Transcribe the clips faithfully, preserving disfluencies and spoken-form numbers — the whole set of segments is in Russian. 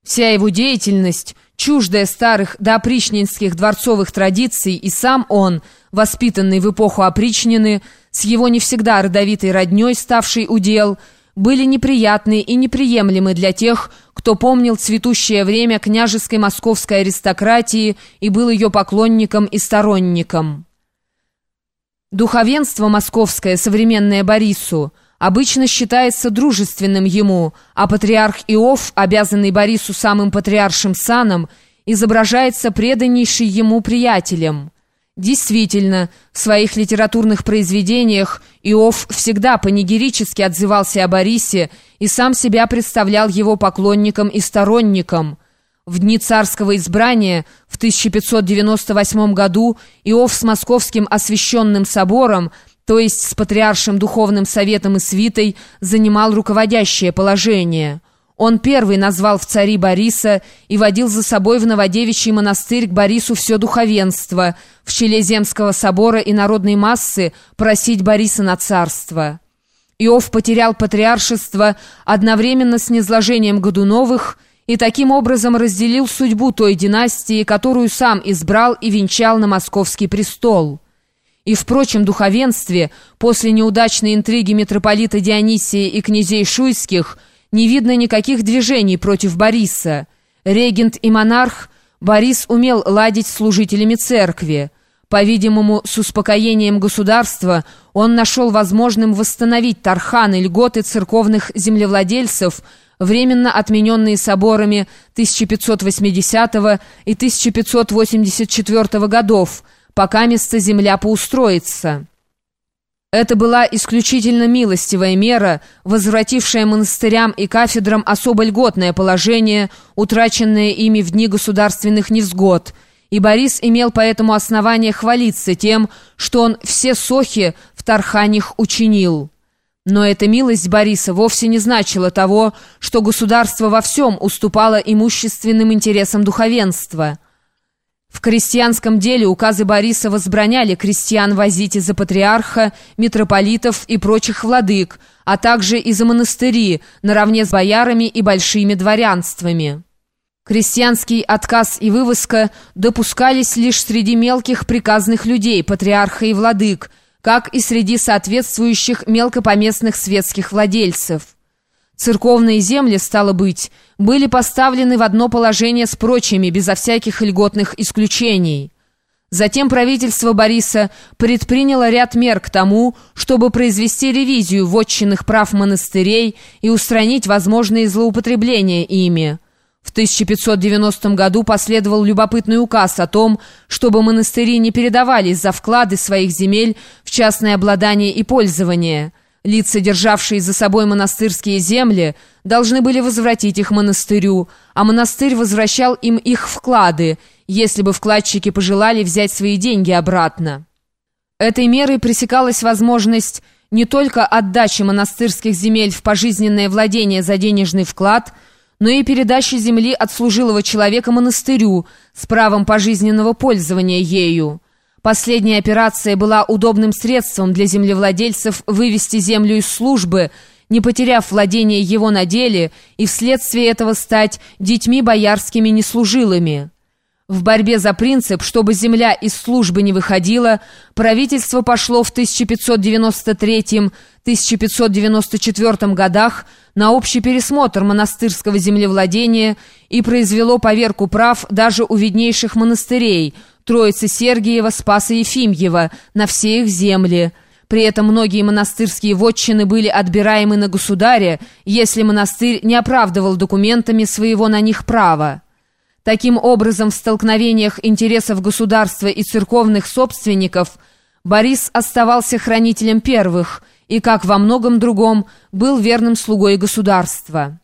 Вся его деятельность, чуждая старых доопричнинских дворцовых традиций, и сам он, воспитанный в эпоху опричнины, с его не всегда родовитой родней, ставшей удел, были неприятны и неприемлемы для тех, кто помнил цветущее время княжеской московской аристократии и был ее поклонником и сторонником. Духовенство московское, современное Борису, обычно считается дружественным ему, а патриарх Иов, обязанный Борису самым патриаршим саном, изображается преданнейший ему приятелем. Действительно, в своих литературных произведениях Иов всегда панигерически отзывался о Борисе и сам себя представлял его поклонником и сторонником. В дни царского избрания в тысяча пятьсот девяносто восьмом году Иов с Московским освященным собором, то есть с Патриаршим Духовным Советом и свитой, занимал руководящее положение. Он первый назвал в цари Бориса и водил за собой в Новодевичий монастырь к Борису все духовенство, в челе Земского собора и народной массы просить Бориса на царство. Иов потерял патриаршество одновременно с низложением Годуновых и таким образом разделил судьбу той династии, которую сам избрал и венчал на московский престол. И в прочем духовенстве, после неудачной интриги митрополита Дионисия и князей шуйских, не видно никаких движений против Бориса. Регент и монарх, Борис умел ладить с служителями церкви. По-видимому, с успокоением государства он нашел возможным восстановить тарханы, льготы церковных землевладельцев, временно отмененные соборами тысяча пятьсот восьмидесятого и тысяча пятьсот восемьдесят четвёртого годов, пока место земля поустроится. Это была исключительно милостивая мера, возвратившая монастырям и кафедрам особо льготное положение, утраченное ими в дни государственных невзгод, и Борис имел поэтому основание хвалиться тем, что он все сохи в тарханях учинил. Но эта милость Бориса вовсе не значила того, что государство во всем уступало имущественным интересам духовенства. В крестьянском деле указы Бориса возбраняли крестьян возить из-за патриарха, митрополитов и прочих владык, а также и за монастыри, наравне с боярами и большими дворянствами. Крестьянский отказ и вывозка допускались лишь среди мелких приказных людей, патриарха и владык, как и среди соответствующих мелкопоместных светских владельцев. Церковные земли, стало быть, были поставлены в одно положение с прочими, безо всяких льготных исключений. Затем правительство Бориса предприняло ряд мер к тому, чтобы произвести ревизию вотчинных прав монастырей и устранить возможные злоупотребления ими. В тысяча пятьсот девяностом году последовал любопытный указ о том, чтобы монастыри не передавались за вклады своих земель в частное обладание и пользование. Лица, державшие за собой монастырские земли, должны были возвратить их монастырю, а монастырь возвращал им их вклады, если бы вкладчики пожелали взять свои деньги обратно. Этой мерой пресекалась возможность не только отдачи монастырских земель в пожизненное владение за денежный вклад, но и передачи земли от служилого человека монастырю с правом пожизненного пользования ею. Последняя операция была удобным средством для землевладельцев вывести землю из службы, не потеряв владение его на деле, и вследствие этого стать детьми боярскими неслужилыми. В борьбе за принцип, чтобы земля из службы не выходила, правительство пошло в тысяча пятьсот девяносто третьем — тысяча пятьсот девяносто четвёртом годах на общий пересмотр монастырского землевладения и произвело поверку прав даже у виднейших монастырей – Троицы Сергиева, Спаса Ефимьева, на все их земли. При этом многие монастырские вотчины были отбираемы на государя, если монастырь не оправдывал документами своего на них права. Таким образом, в столкновениях интересов государства и церковных собственников Борис оставался хранителем первых и, как во многом другом, был верным слугой государства.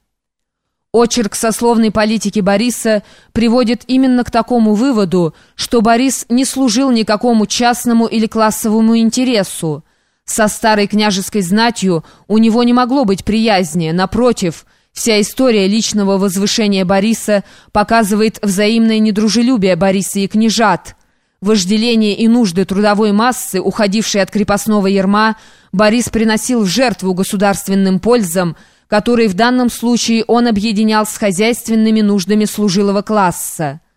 Очерк сословной политики Бориса приводит именно к такому выводу, что Борис не служил никакому частному или классовому интересу. Со старой княжеской знатью у него не могло быть приязни, напротив, вся история личного возвышения Бориса показывает взаимное недружелюбие Бориса и княжат. Вожделение и нужды трудовой массы, уходившей от крепостного ярма, Борис приносил в жертву государственным пользам, который в данном случае он объединял с хозяйственными нуждами служилого класса.